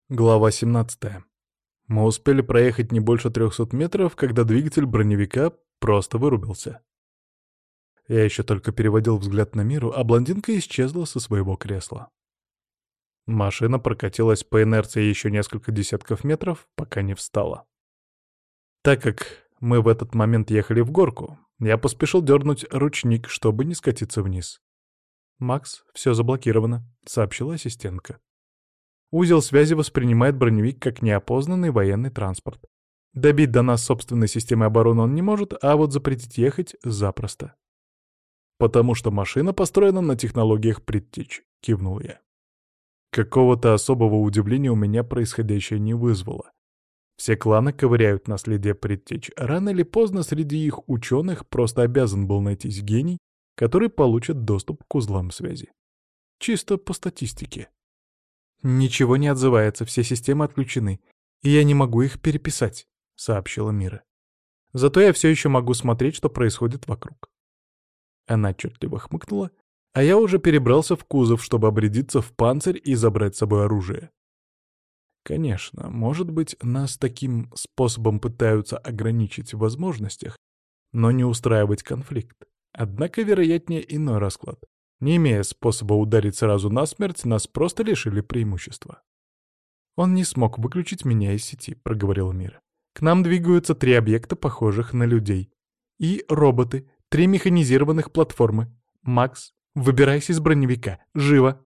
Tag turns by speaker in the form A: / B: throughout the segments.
A: Глава 17. Мы успели проехать не больше 300 метров, когда двигатель броневика просто вырубился. Я еще только переводил взгляд на Миру, а блондинка исчезла со своего кресла. Машина прокатилась по инерции еще несколько десятков метров, пока не встала. Так как мы в этот момент ехали в горку, я поспешил дернуть ручник, чтобы не скатиться вниз. «Макс, все заблокировано», — сообщила ассистентка. Узел связи воспринимает броневик как неопознанный военный транспорт. Добить до нас собственной системы обороны он не может, а вот запретить ехать — запросто. «Потому что машина построена на технологиях предтеч», — кивнул я. Какого-то особого удивления у меня происходящее не вызвало. Все кланы ковыряют наследие предтеч. Рано или поздно среди их ученых просто обязан был найтись гений, который получит доступ к узлам связи. Чисто по статистике. «Ничего не отзывается, все системы отключены, и я не могу их переписать», — сообщила Мира. «Зато я все еще могу смотреть, что происходит вокруг». Она отчетливо хмыкнула, а я уже перебрался в кузов, чтобы обрядиться в панцирь и забрать с собой оружие. Конечно, может быть, нас таким способом пытаются ограничить в возможностях, но не устраивать конфликт. Однако, вероятнее, иной расклад. Не имея способа ударить сразу насмерть, нас просто лишили преимущества. «Он не смог выключить меня из сети», — проговорила Мира. «К нам двигаются 3 объекта, похожих на людей. И роботы, 3 механизированных платформы. Макс, выбирайся из броневика. Живо!»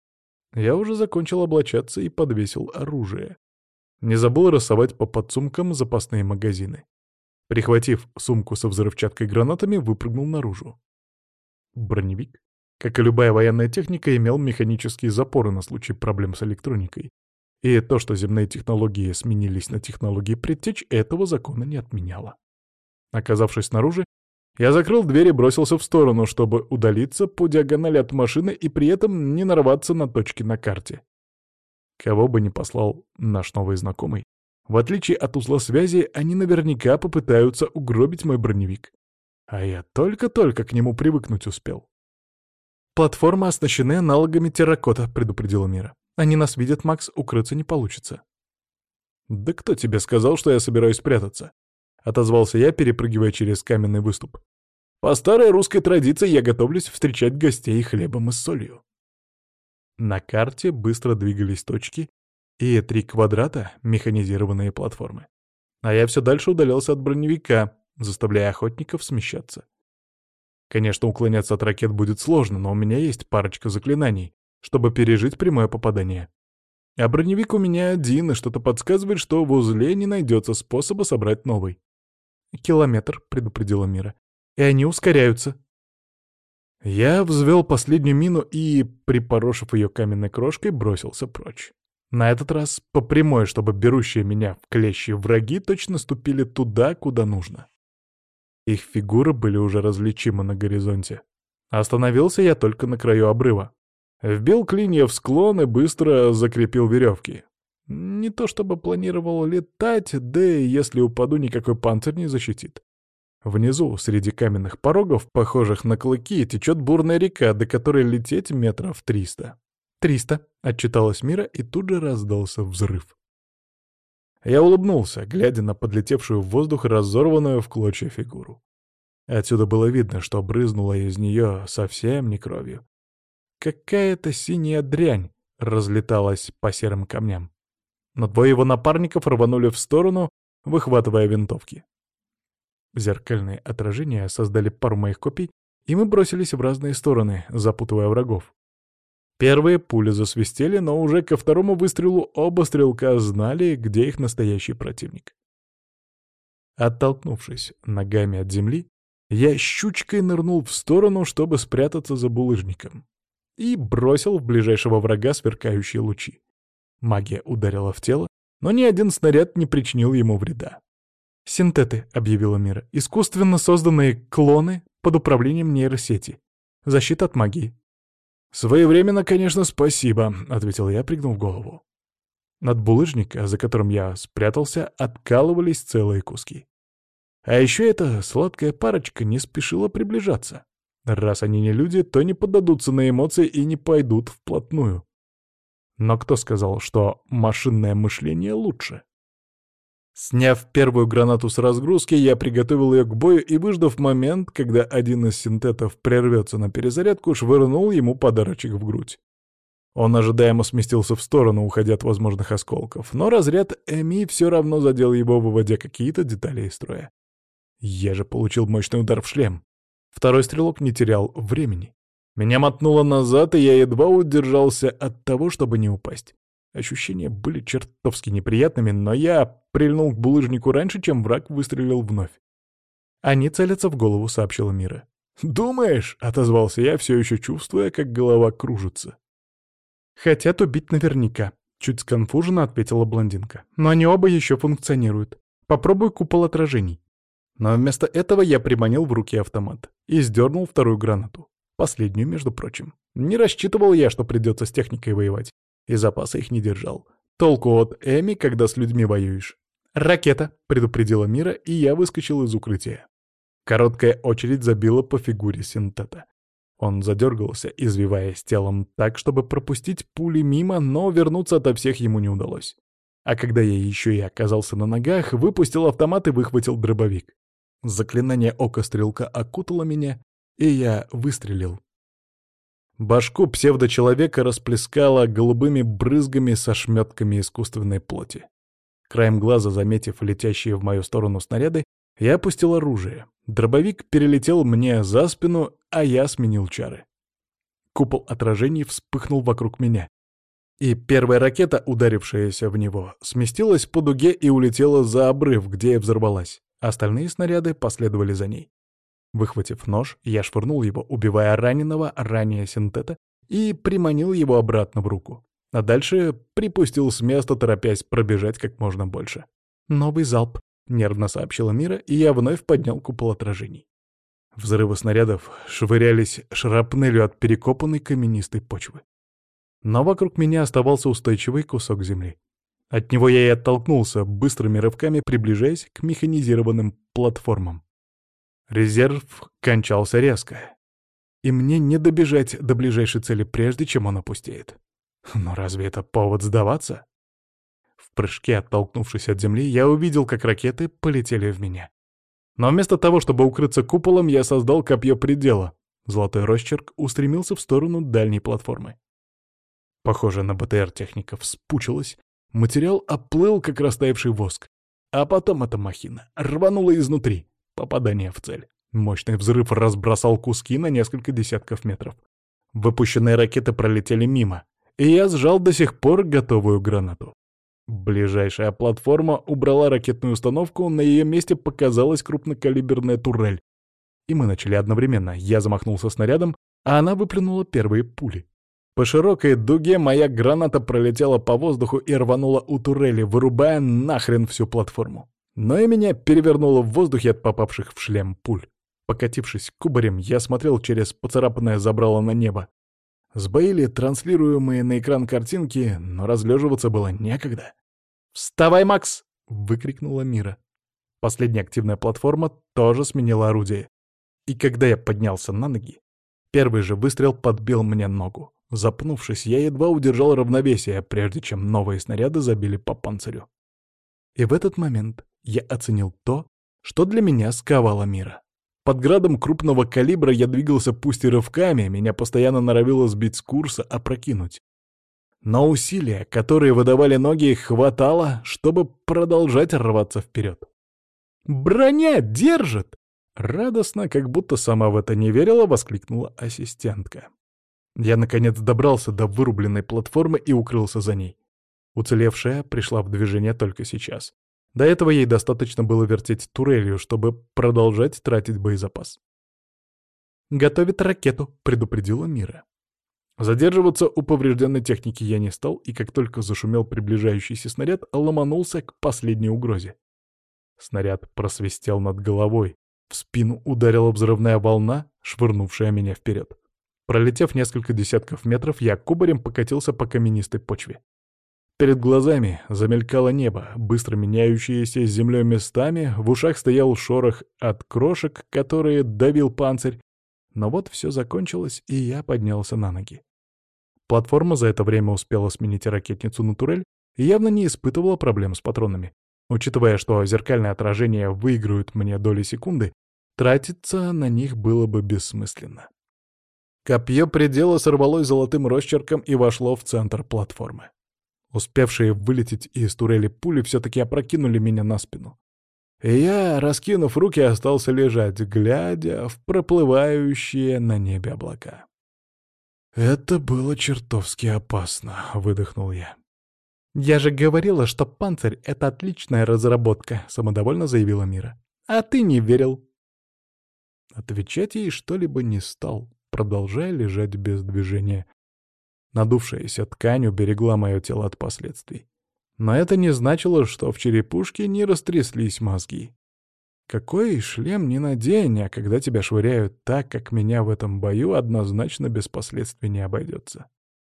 A: Я уже закончил облачаться и подвесил оружие. Не забыл рассовать по подсумкам запасные магазины. Прихватив сумку со взрывчаткой и гранатами, выпрыгнул наружу. Броневик, как и любая военная техника, имел механические запоры на случай проблем с электроникой. И то, что земные технологии сменились на технологии предтеч, этого закона не отменяло. Оказавшись снаружи, я закрыл дверь и бросился в сторону, чтобы удалиться по диагонали от машины и при этом не нарваться на точки на карте. Кого бы ни послал наш новый знакомый, в отличие от узла связи, они наверняка попытаются угробить мой броневик. А я только-только к нему привыкнуть успел. «Платформы оснащены аналогами терракота», — предупредила Мира. «Они нас видят, Макс, укрыться не получится». «Да кто тебе сказал, что я собираюсь прятаться?» — отозвался я, перепрыгивая через каменный выступ. «По старой русской традиции я готовлюсь встречать гостей хлебом и солью». На карте быстро двигались точки и 3 квадрата — механизированные платформы. А я все дальше удалялся от броневика, заставляя охотников смещаться. Конечно, уклоняться от ракет будет сложно, но у меня есть парочка заклинаний, чтобы пережить прямое попадание. А броневик у меня один, и что-то подсказывает, что в узле не найдется способа собрать новый. «Километр», — предупредила Мира. «И они ускоряются». Я взвел последнюю мину и, припорошив ее каменной крошкой, бросился прочь. На этот раз по прямой, чтобы берущие меня в клещи враги точно ступили туда, куда нужно. Их фигуры были уже различимы на горизонте. Остановился я только на краю обрыва. Вбил клинья в склон и быстро закрепил веревки. Не то чтобы планировал летать, да и если упаду, никакой панцирь не защитит. Внизу, среди каменных порогов, похожих на клыки, течет бурная река, до которой лететь метров 300. «300», — отчиталась Мира, и тут же раздался взрыв. Я улыбнулся, глядя на подлетевшую в воздух разорванную в клочья фигуру. Отсюда было видно, что брызнула из нее совсем не кровью. Какая-то синяя дрянь разлеталась по серым камням. Но 2 его напарников рванули в сторону, выхватывая винтовки. Зеркальные отражения создали пару моих копий, и мы бросились в разные стороны, запутывая врагов. Первые пули засвистели, но уже ко второму выстрелу оба стрелка знали, где их настоящий противник. Оттолкнувшись ногами от земли, я щучкой нырнул в сторону, чтобы спрятаться за булыжником, и бросил в ближайшего врага сверкающие лучи. Магия ударила в тело, но ни один снаряд не причинил ему вреда. «Синтеты», — объявила Мира, — «искусственно созданные клоны под управлением нейросети. Защита от магии». «Своевременно, конечно, спасибо», — ответил я, пригнув голову. От булыжника, за которым я спрятался, откалывались целые куски. А еще эта сладкая парочка не спешила приближаться. Раз они не люди, то не поддадутся на эмоции и не пойдут вплотную. Но кто сказал, что машинное мышление лучше? Сняв первую гранату с разгрузки, я приготовил ее к бою и, выждав момент, когда один из синтетов прервется на перезарядку, швырнул ему подарочек в грудь. Он ожидаемо сместился в сторону, уходя от возможных осколков, но разряд ЭМИ все равно задел его, выводя какие-то детали из строя. Я же получил мощный удар в шлем. Второй стрелок не терял времени. Меня мотнуло назад, и я едва удержался от того, чтобы не упасть. Ощущения были чертовски неприятными, но я прильнул к булыжнику раньше, чем враг выстрелил вновь. «Они целятся в голову», — сообщила Мира. «Думаешь?» — отозвался я, все еще чувствуя, как голова кружится. «Хотят убить наверняка», — чуть сконфуженно ответила блондинка. «Но они оба еще функционируют. Попробуй купол отражений». Но вместо этого я приманил в руки автомат и сдернул вторую гранату. Последнюю, между прочим. Не рассчитывал я, что придется с техникой воевать. И запаса их не держал. Толку от Эми, когда с людьми воюешь. «Ракета!» — предупредила Мира, и я выскочил из укрытия. Короткая очередь забила по фигуре синтета. Он задергался, извиваясь телом так, чтобы пропустить пули мимо, но вернуться ото всех ему не удалось. А когда я еще и оказался на ногах, выпустил автомат и выхватил дробовик. Заклинание ока стрелка окутало меня, и я выстрелил. Башку псевдочеловека расплескало голубыми брызгами со шметками искусственной плоти. Краем глаза, заметив летящие в мою сторону снаряды, я опустил оружие. Дробовик перелетел мне за спину, а я сменил чары. Купол отражений вспыхнул вокруг меня. И первая ракета, ударившаяся в него, сместилась по дуге и улетела за обрыв, где и взорвалась. Остальные снаряды последовали за ней. Выхватив нож, я швырнул его, убивая раненого ранее синтета, и приманил его обратно в руку. А дальше припустил с места, торопясь пробежать как можно больше. «Новый залп», — нервно сообщила Мира, и я вновь поднял купол отражений. Взрывы снарядов швырялись шрапнелью от перекопанной каменистой почвы. Но вокруг меня оставался устойчивый кусок земли. От него я и оттолкнулся, быстрыми рывками приближаясь к механизированным платформам. Резерв кончался резко, и мне не добежать до ближайшей цели, прежде чем он опустеет. Но разве это повод сдаваться? В прыжке, оттолкнувшись от земли, я увидел, как ракеты полетели в меня. Но вместо того, чтобы укрыться куполом, я создал копье предела. Золотой росчерк устремился в сторону дальней платформы. Похоже, на БТР техника вспучилась, материал оплыл, как растаявший воск. А потом эта махина рванула изнутри. Попадание в цель. Мощный взрыв разбросал куски на несколько десятков метров. Выпущенные ракеты пролетели мимо, и я сжал до сих пор готовую гранату. Ближайшая платформа убрала ракетную установку, на ее месте показалась крупнокалиберная турель. И мы начали одновременно. Я замахнулся снарядом, а она выплюнула первые пули. По широкой дуге моя граната пролетела по воздуху и рванула у турели, вырубая нахрен всю платформу. Но и меня перевернуло в воздухе от попавших в шлем пуль. Покатившись кубарем, я смотрел через поцарапанное забрало на небо. Сбоили транслируемые на экран картинки, но разлеживаться было некогда. «Вставай, Макс!» — выкрикнула Мира. Последняя активная платформа тоже сменила орудие. И когда я поднялся на ноги, первый же выстрел подбил мне ногу. Запнувшись, я едва удержал равновесие, прежде чем новые снаряды забили по панцирю. И в этот момент я оценил то, что для меня сковало Мира. Под градом крупного калибра я двигался пусть и рывками, меня постоянно норовило сбить с курса, опрокинуть. Но усилия, которые выдавали ноги, хватало, чтобы продолжать рваться вперед. «Броня держит!» Радостно, как будто сама в это не верила, воскликнула ассистентка. Я, наконец, добрался до вырубленной платформы и укрылся за ней. Уцелевшая пришла в движение только сейчас. До этого ей достаточно было вертеть турелью, чтобы продолжать тратить боезапас. «Готовит ракету», — предупредила Мира. Задерживаться у поврежденной техники я не стал, и как только зашумел приближающийся снаряд, ломанулся к последней угрозе. Снаряд просвистел над головой. В спину ударила взрывная волна, швырнувшая меня вперед. Пролетев несколько десятков метров, я кубарем покатился по каменистой почве. Перед глазами замелькало небо, быстро меняющееся с землей местами, в ушах стоял шорох от крошек, которые давил панцирь. Но вот все закончилось, и я поднялся на ноги. Платформа за это время успела сменить ракетницу на турель и явно не испытывала проблем с патронами. Учитывая, что зеркальные отражения выиграют мне доли секунды, тратиться на них было бы бессмысленно. Копье предела сорвалось золотым росчерком и вошло в центр платформы. Успевшие вылететь из турели пули все-таки опрокинули меня на спину. И я, раскинув руки, остался лежать, глядя в проплывающие на небе облака. «Это было чертовски опасно», — выдохнул я. «Я же говорила, что панцирь — это отличная разработка», — самодовольно заявила Мира. «А ты не верил». Отвечать ей что-либо не стал, продолжая лежать без движения. Надувшаяся ткань уберегла мое тело от последствий. Но это не значило, что в черепушке не растряслись мозги. Какой шлем не надень, а когда тебя швыряют так, как меня в этом бою, однозначно без последствий не обойдется.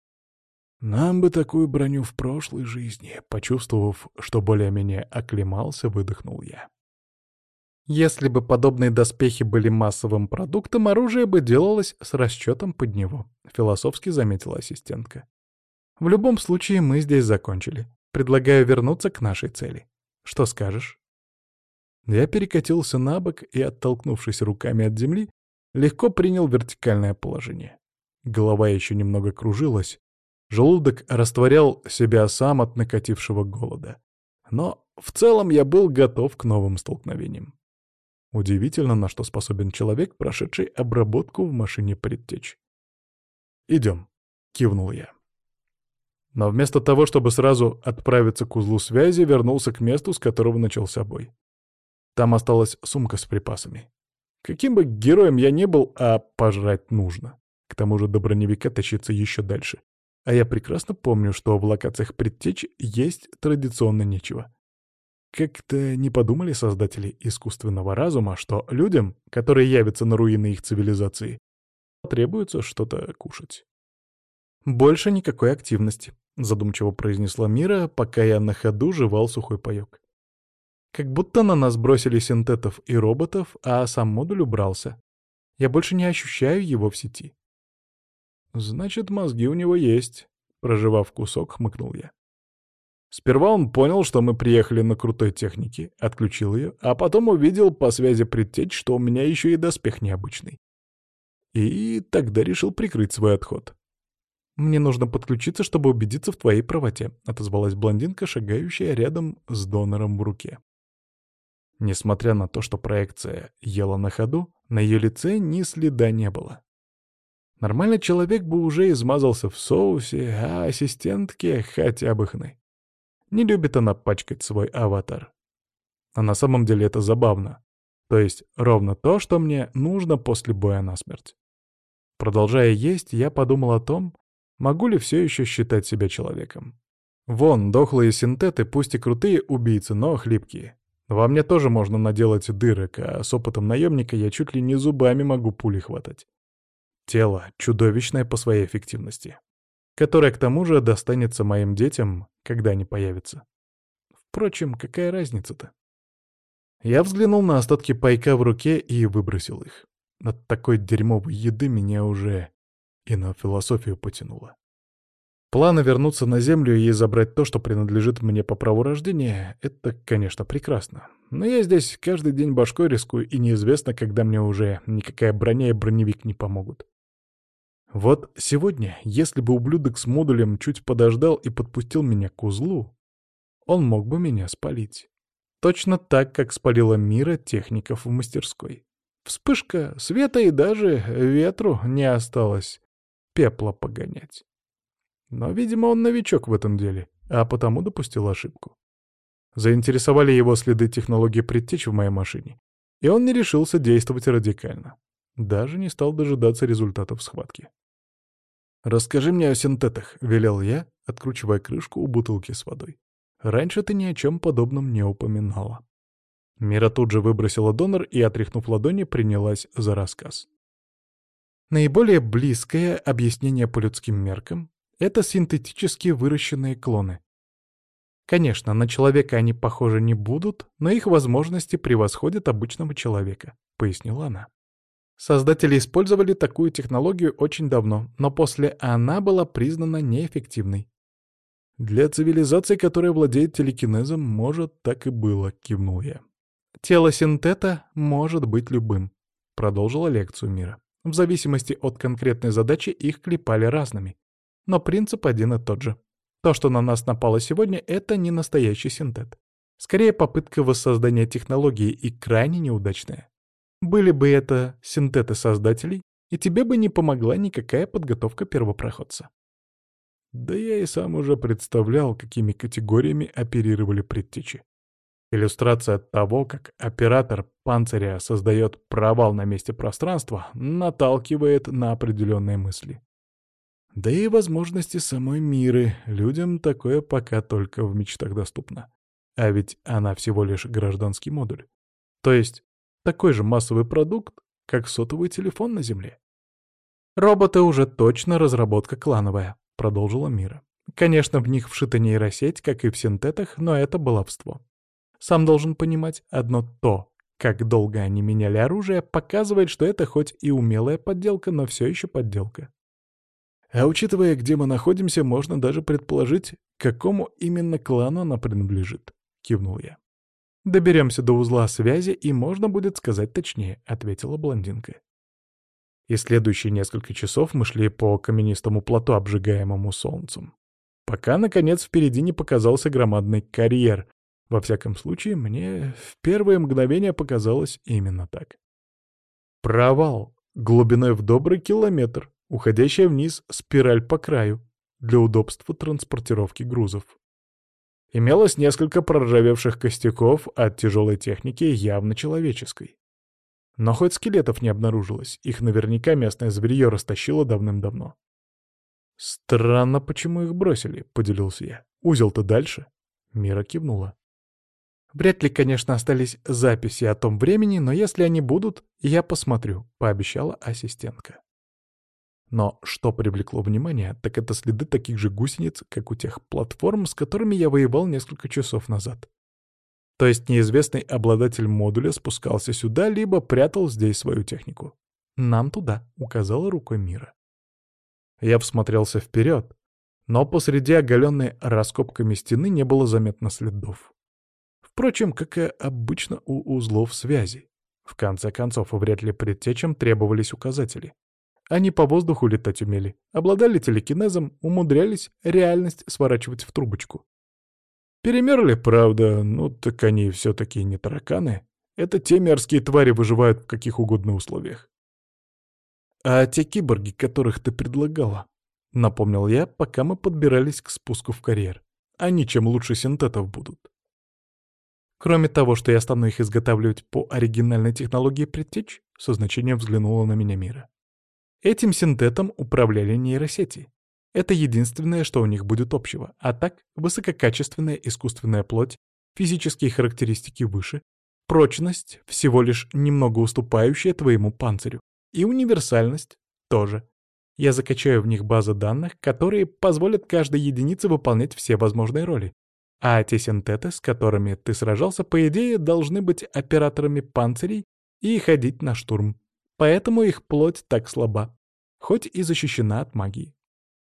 A: Нам бы такую броню в прошлой жизни, почувствовав, что более-менее оклемался, выдохнул я. Если бы подобные доспехи были массовым продуктом, оружие бы делалось с расчетом под него, философски заметила ассистентка. В любом случае, мы здесь закончили. Предлагаю вернуться к нашей цели. Что скажешь? Я перекатился на бок и, оттолкнувшись руками от земли, легко принял вертикальное положение. Голова еще немного кружилась, желудок растворял себя сам от накатившего голода. Но в целом я был готов к новым столкновениям. Удивительно, на что способен человек, прошедший обработку в машине предтеч. «Идем», — кивнул я. Но вместо того, чтобы сразу отправиться к узлу связи, вернулся к месту, с которого начался бой. Там осталась сумка с припасами. Каким бы героем я ни был, а пожрать нужно. К тому же до броневика тащиться еще дальше. А я прекрасно помню, что в локациях предтеч есть традиционно нечего. Как-то не подумали создатели искусственного разума, что людям, которые явятся на руины их цивилизации, требуется что-то кушать. «Больше никакой активности», — задумчиво произнесла Мира, пока я на ходу жевал сухой паёк. Как будто на нас бросили синтетов и роботов, а сам модуль убрался. Я больше не ощущаю его в сети. «Значит, мозги у него есть», — прожевав кусок, хмыкнул я. Сперва он понял, что мы приехали на крутой технике, отключил ее, а потом увидел по связи предтечь, что у меня еще и доспех необычный. И тогда решил прикрыть свой отход. «Мне нужно подключиться, чтобы убедиться в твоей правоте», — отозвалась блондинка, шагающая рядом с донором в руке. Несмотря на то, что проекция ела на ходу, на ее лице ни следа не было. Нормальный человек бы уже измазался в соусе, а ассистентке хотя бы хны. Не любит она пачкать свой аватар. А на самом деле это забавно. То есть ровно то, что мне нужно после боя насмерть. Продолжая есть, я подумал о том, могу ли все еще считать себя человеком. Вон, дохлые синтеты, пусть и крутые убийцы, но хлипкие. Во мне тоже можно наделать дырок, а с опытом наемника я чуть ли не зубами могу пули хватать. Тело чудовищное по своей эффективности, которое к тому же достанется моим детям, когда они появятся. Впрочем, какая разница-то? Я взглянул на остатки пайка в руке и выбросил их. От такой дерьмовой еды меня уже и на философию потянуло. Планы вернуться на Землю и забрать то, что принадлежит мне по праву рождения, это, конечно, прекрасно. Но я здесь каждый день башкой рискую, и неизвестно, когда мне уже никакая броня и броневик не помогут. Вот сегодня, если бы ублюдок с модулем чуть подождал и подпустил меня к узлу, он мог бы меня спалить. Точно так, как спалила Мира техников в мастерской. Вспышка света и даже ветру не осталось пепла погонять. Но, видимо, он новичок в этом деле, а потому допустил ошибку. Заинтересовали его следы технологии предтеч в моей машине, и он не решился действовать радикально. Даже не стал дожидаться результатов схватки. «Расскажи мне о синтетах», — велел я, откручивая крышку у бутылки с водой. «Раньше ты ни о чем подобном не упоминала». Мира тут же выбросила донор и, отряхнув ладони, принялась за рассказ. Наиболее близкое объяснение по людским меркам — это синтетически выращенные клоны. Конечно, на человека они похожи не будут, но их возможности превосходят обычного человека, — пояснила она. Создатели использовали такую технологию очень давно, но после она была признана неэффективной. «Для цивилизации, которая владеет телекинезом, может, так и было», — кивнул я. «Тело синтета может быть любым», — продолжила лекцию Мира. «В зависимости от конкретной задачи их клепали разными. Но принцип один и тот же. То, что на нас напало сегодня, это не настоящий синтет. Скорее, попытка воссоздания технологии и крайне неудачная. Были бы это синтеты создателей, и тебе бы не помогла никакая подготовка первопроходца». Да я и сам уже представлял, какими категориями оперировали предтечи. Иллюстрация того, как оператор панциря создает провал на месте пространства, наталкивает на определенные мысли. Да и возможности самой Миры людям такое пока только в мечтах доступно. А ведь она всего лишь гражданский модуль. То есть такой же массовый продукт, как сотовый телефон на Земле. «Роботы уже точно разработка клановая», — продолжила Мира. «Конечно, в них вшита нейросеть, как и в синтетах, но это баловство. Сам должен понимать, одно то, как долго они меняли оружие, показывает, что это хоть и умелая подделка, но все еще подделка. А учитывая, где мы находимся, можно даже предположить, к какому именно клану она принадлежит», — кивнул я. «Доберемся до узла связи, и можно будет сказать точнее», — ответила блондинка. И следующие несколько часов мы шли по каменистому плато, обжигаемому солнцем. Пока, наконец, впереди не показался громадный карьер. Во всяком случае, мне в первые мгновения показалось именно так. Провал, глубиной в добрый километр, уходящая вниз спираль по краю, для удобства транспортировки грузов. Имелось несколько проржавевших костяков от тяжелой техники, явно человеческой. Но хоть скелетов не обнаружилось, их наверняка местное зверье растащило давным-давно. «Странно, почему их бросили», — поделился я. «Узел-то дальше?» Мира кивнула. «Вряд ли, конечно, остались записи о том времени, но если они будут, я посмотрю», — пообещала ассистентка. Но что привлекло внимание, так это следы таких же гусениц, как у тех платформ, с которыми я воевал несколько часов назад. То есть неизвестный обладатель модуля спускался сюда, либо прятал здесь свою технику. «Нам туда», — указала рукой Мира. Я всмотрелся вперед, но посреди оголенной раскопками стены не было заметно следов. Впрочем, как и обычно у узлов связи. В конце концов, вряд ли предтечам требовались указатели. Они по воздуху летать умели, обладали телекинезом, умудрялись реальность сворачивать в трубочку. Перемерли, правда, ну так они все-таки не тараканы. Это те мерзкие твари выживают в каких угодно условиях. «А те киборги, которых ты предлагала?» — напомнил я, пока мы подбирались к спуску в карьер. «Они чем лучше синтетов будут?» «Кроме того, что я стану их изготавливать по оригинальной технологии предтеч», — со значением взглянула на меня Мира. «Этим синтетом управляли нейросети. Это единственное, что у них будет общего. А так, высококачественная искусственная плоть, физические характеристики выше, прочность, всего лишь немного уступающая твоему панцирю, и универсальность тоже. Я закачаю в них базы данных, которые позволят каждой единице выполнять все возможные роли. А те синтеты, с которыми ты сражался, по идее, должны быть операторами панцирей и ходить на штурм. Поэтому их плоть так слаба, хоть и защищена от магии.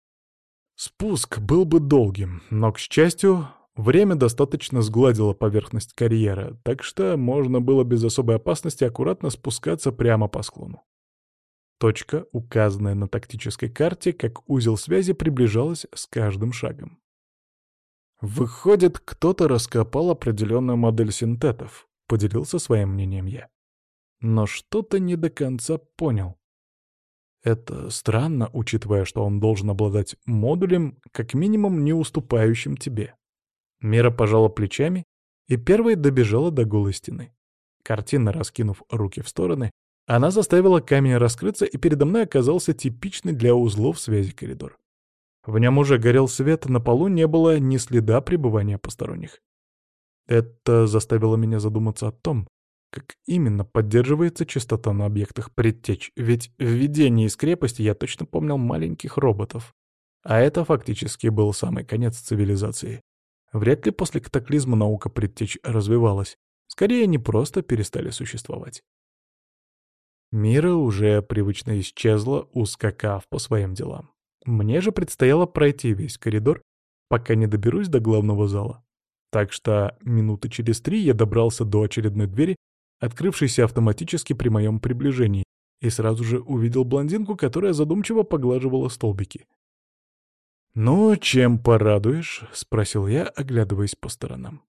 A: Спуск был бы долгим, но, к счастью, время достаточно сгладило поверхность карьера, так что можно было без особой опасности аккуратно спускаться прямо по склону. Точка, указанная на тактической карте, как узел связи, приближалась с каждым шагом. «Выходит, кто-то раскопал определенную модель синтетов», — поделился своим мнением я. Но что-то не до конца понял. Это странно, учитывая, что он должен обладать модулем, как минимум не уступающим тебе. Мира пожала плечами и первой добежала до голой стены. Картинно раскинув руки в стороны, она заставила камень раскрыться, и передо мной оказался типичный для узлов связи коридор. В нем уже горел свет, на полу не было ни следа пребывания посторонних. Это заставило меня задуматься о том, как именно поддерживается чистота на объектах предтеч, ведь в видении из крепости я точно помнил маленьких роботов. А это фактически был самый конец цивилизации. Вряд ли после катаклизма наука предтеч развивалась. Скорее, они просто перестали существовать. Мира уже привычно исчезла, ускакав по своим делам. Мне же предстояло пройти весь коридор, пока не доберусь до главного зала. Так что минуты через 3 я добрался до очередной двери, открывшейся автоматически при моем приближении, и сразу же увидел блондинку, которая задумчиво поглаживала столбики. «Ну, чем порадуешь?» — спросил я, оглядываясь по сторонам.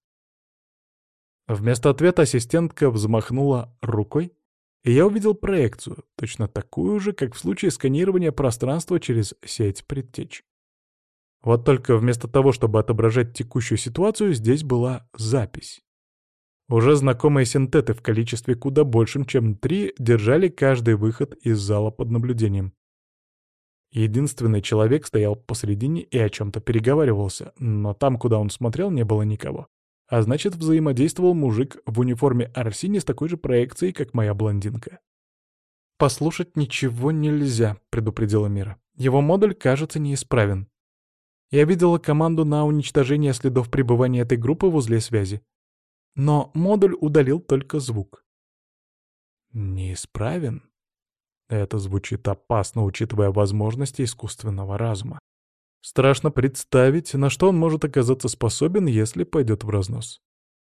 A: Вместо ответа ассистентка взмахнула рукой, и я увидел проекцию, точно такую же, как в случае сканирования пространства через сеть предтеч. Вот только вместо того, чтобы отображать текущую ситуацию, здесь была запись. Уже знакомые синтеты в количестве куда большем, чем 3, держали каждый выход из зала под наблюдением. Единственный человек стоял посредине и о чем-то переговаривался, но там, куда он смотрел, не было никого. А значит, взаимодействовал мужик в униформе Арсини с такой же проекцией, как моя блондинка. «Послушать ничего нельзя», — предупредила Мира. «Его модуль, кажется, неисправен. Я видела команду на уничтожение следов пребывания этой группы в узле связи. Но модуль удалил только звук». «Неисправен?» Это звучит опасно, учитывая возможности искусственного разума. Страшно представить, на что он может оказаться способен, если пойдет в разнос.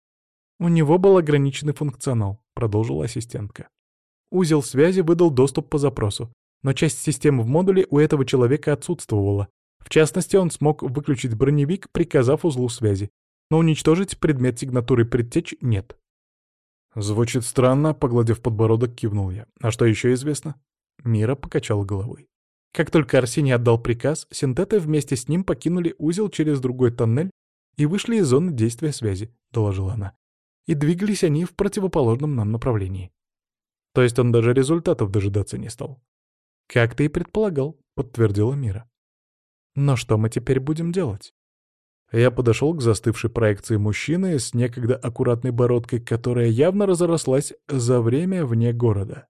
A: «У него был ограниченный функционал», — продолжила ассистентка. «Узел связи выдал доступ по запросу, но часть системы в модуле у этого человека отсутствовала. В частности, он смог выключить броневик, приказав узлу связи, но уничтожить предмет сигнатуры предтеч нет». «Звучит странно», — погладив подбородок, кивнул я. «А что еще известно?» Мира покачала головой. Как только Арсений отдал приказ, синтеты вместе с ним покинули узел через другой тоннель и вышли из зоны действия связи, — доложила она. И двигались они в противоположном нам направлении. То есть он даже результатов дожидаться не стал. «Как ты и предполагал», — подтвердила Мира. «Но что мы теперь будем делать?» Я подошел к застывшей проекции мужчины с некогда аккуратной бородкой, которая явно разрослась за время вне города.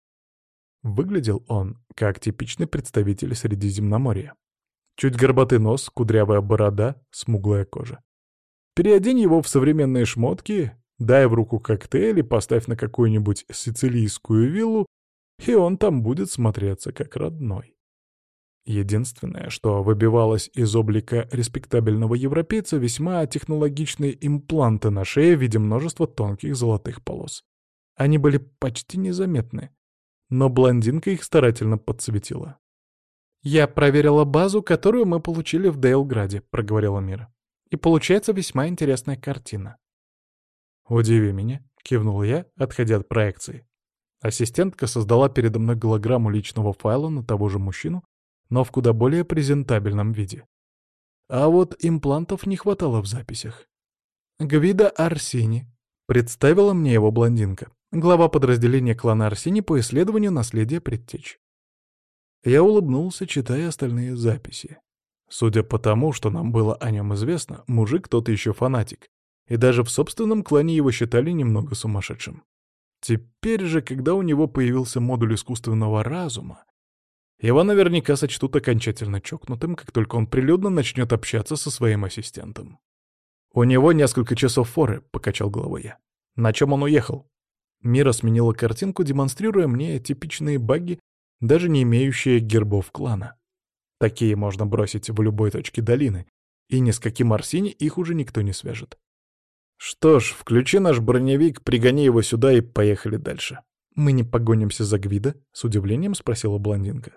A: Выглядел он как типичный представитель Средиземноморья. Чуть горбатый нос, кудрявая борода, смуглая кожа. Переодень его в современные шмотки, дай в руку коктейль и поставь на какую-нибудь сицилийскую виллу, и он там будет смотреться как родной. Единственное, что выбивалось из облика респектабельного европейца, весьма технологичные импланты на шее в виде множества тонких золотых полос. Они были почти незаметны, но блондинка их старательно подсветила. «Я проверила базу, которую мы получили в Дейлграде», — проговорила Мира. «И получается весьма интересная картина». «Удиви меня», — кивнул я, отходя от проекции. Ассистентка создала передо мной голограмму личного файла на того же мужчину, но в куда более презентабельном виде. А вот имплантов не хватало в записях. «Гвидо Арсини», — представила мне его блондинка, глава подразделения клана Арсини по исследованию наследия предтеч. Я улыбнулся, читая остальные записи. Судя по тому, что нам было о нем известно, мужик тот еще фанатик, и даже в собственном клане его считали немного сумасшедшим. Теперь же, когда у него появился модуль искусственного разума, его наверняка сочтут окончательно чокнутым, как только он прилюдно начнет общаться со своим ассистентом. «У него несколько часов форы», — покачал головой я. «На чем он уехал?» Мира сменила картинку, демонстрируя мне типичные баги, даже не имеющие гербов клана. Такие можно бросить в любой точке долины, и ни с каким Арсини их уже никто не свяжет. «Что ж, включи наш броневик, пригони его сюда и поехали дальше». «Мы не погонимся за Гвидо?» — с удивлением спросила блондинка.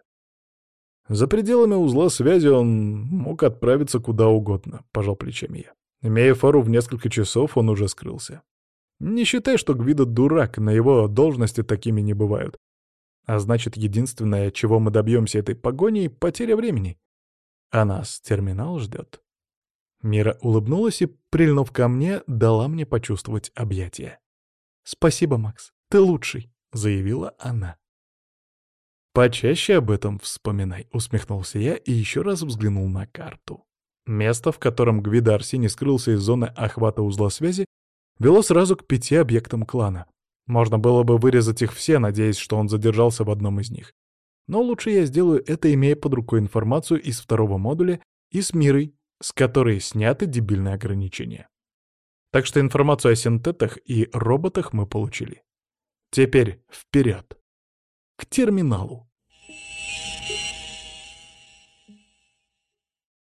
A: «За пределами узла связи он мог отправиться куда угодно», — пожал плечами я. Имея фору в несколько часов, он уже скрылся. Не считай, что Гвидо дурак, на его должности такими не бывают. А значит, единственное, чего мы добьемся этой погоней — потеря времени. А нас терминал ждет». Мира улыбнулась и, прильнув ко мне, дала мне почувствовать объятия. «Спасибо, Макс, ты лучший», — заявила она. «Почаще об этом вспоминай», — усмехнулся я и еще раз взглянул на карту. Место, в котором Гвидо Арсини скрылся из зоны охвата узла связи, вело сразу к 5 объектам клана. Можно было бы вырезать их все, надеясь, что он задержался в одном из них. Но лучше я сделаю это, имея под рукой информацию из второго модуля и с Мирой, с которой сняты дебильные ограничения. Так что информацию о синтетах и роботах мы получили. Теперь вперед! к терминалу.